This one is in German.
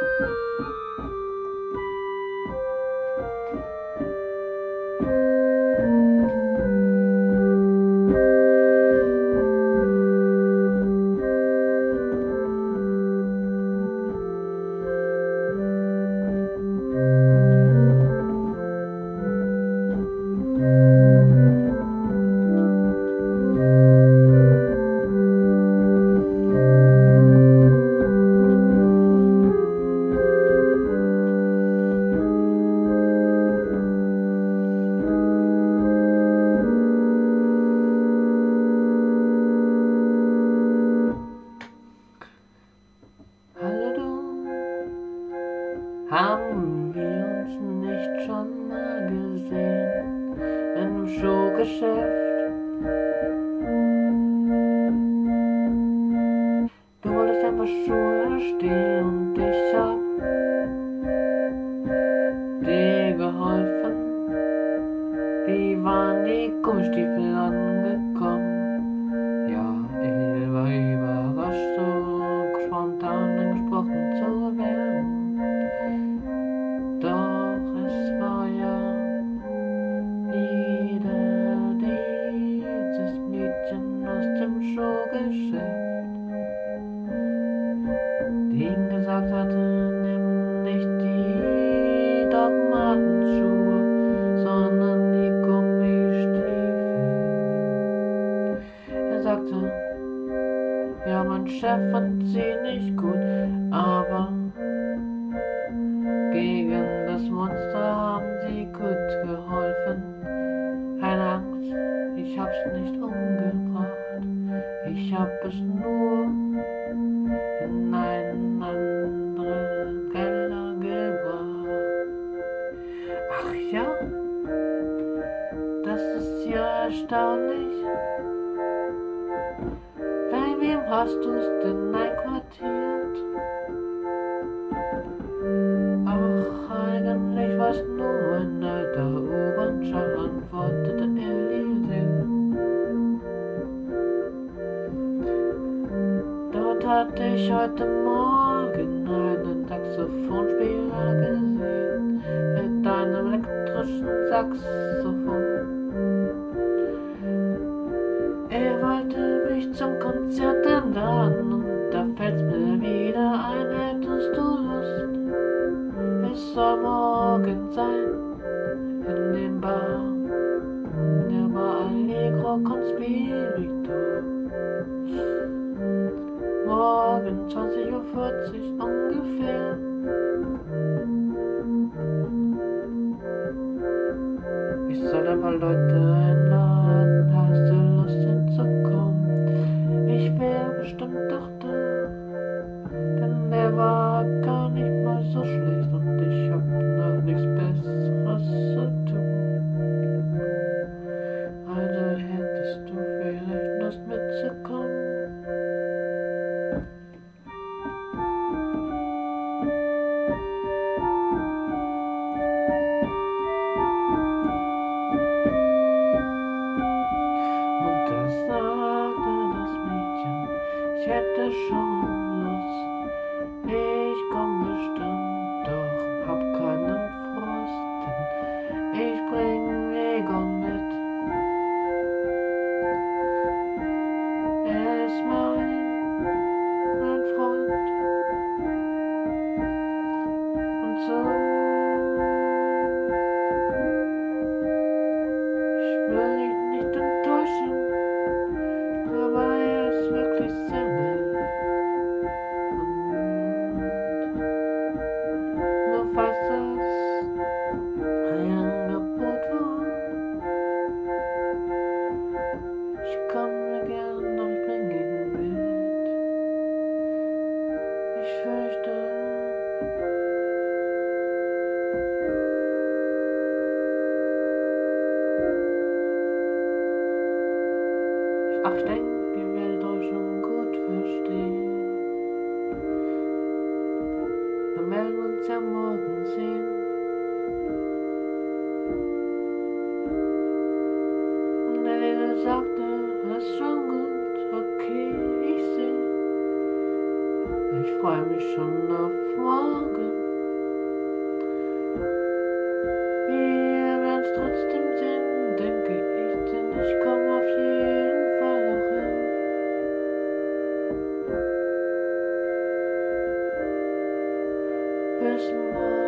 Haben wir uns nicht schon mal gesehen im Showgeschäft? Du wolltest einfach Schuhe stehen und ich hab dir geholfen. Wie waren die Gummistiefel angekommen? Ja, ich war überrascht, so spontan angesprochen zu werden. Doch es war ja wieder dieses Mädchen aus dem Showgeschäft, die ihm gesagt hatte, nimm nicht die Dogmatenschuhe, sondern die Gummistiefel. Er sagte, ja, mein Chef fand sie nicht gut, aber gegen das Monster haben sie gut geholfen. Keine Angst, ich hab's nicht umgebracht. Ich hab es nur in einen anderen Keller gebracht. Ach ja, das ist ja erstaunlich. Bei wem hast du's denn einquartiert? Eigentlich war's nur ein alter U-Bahn-Schal, antwortete Elise. Dort hatte ich heute Morgen einen Saxophonspieler gesehen, mit einem elektrischen Saxophon. Er wollte mich zum Konzert einladen und da fällt's mir wieder ein, hättest du Lust? Es soll morgen sein, in dem Bar, der Bar Allegro Conspirito. Morgen 20:40 Uhr ungefähr. Ich soll ein paar Leute einladen, hast du Lust hinzukommen? Ich wär bestimmt doch da, denn der war gar nicht mal so schlecht und ich hab noch nichts Besseres zu tun. Also hättest du vielleicht Lust mitzukommen? Und da sagte das Mädchen, ich hätte schon Lust. Ich komm bestimmt, doch hab keinen Frust, denn ich bring Egon mit. Er ist mein Freund. Und so, ich will ihn nicht enttäuschen, aber er ist wirklich sehr nett. Nur falls das ein Angebot war, ich komme gern, doch ich bring ihn mit. Ich fürchte, ach, ich denke, ihr werdet euch schon gut verstehen. Wir werden uns ja morgen sehen. Und der Lele sagte, das ist schon gut, okay, ich seh. Ich freu mich schon auf morgen. Wir werden's trotzdem sehen, denke ich, denn ich komme auf jeden Fall auch hin. Bis morgen.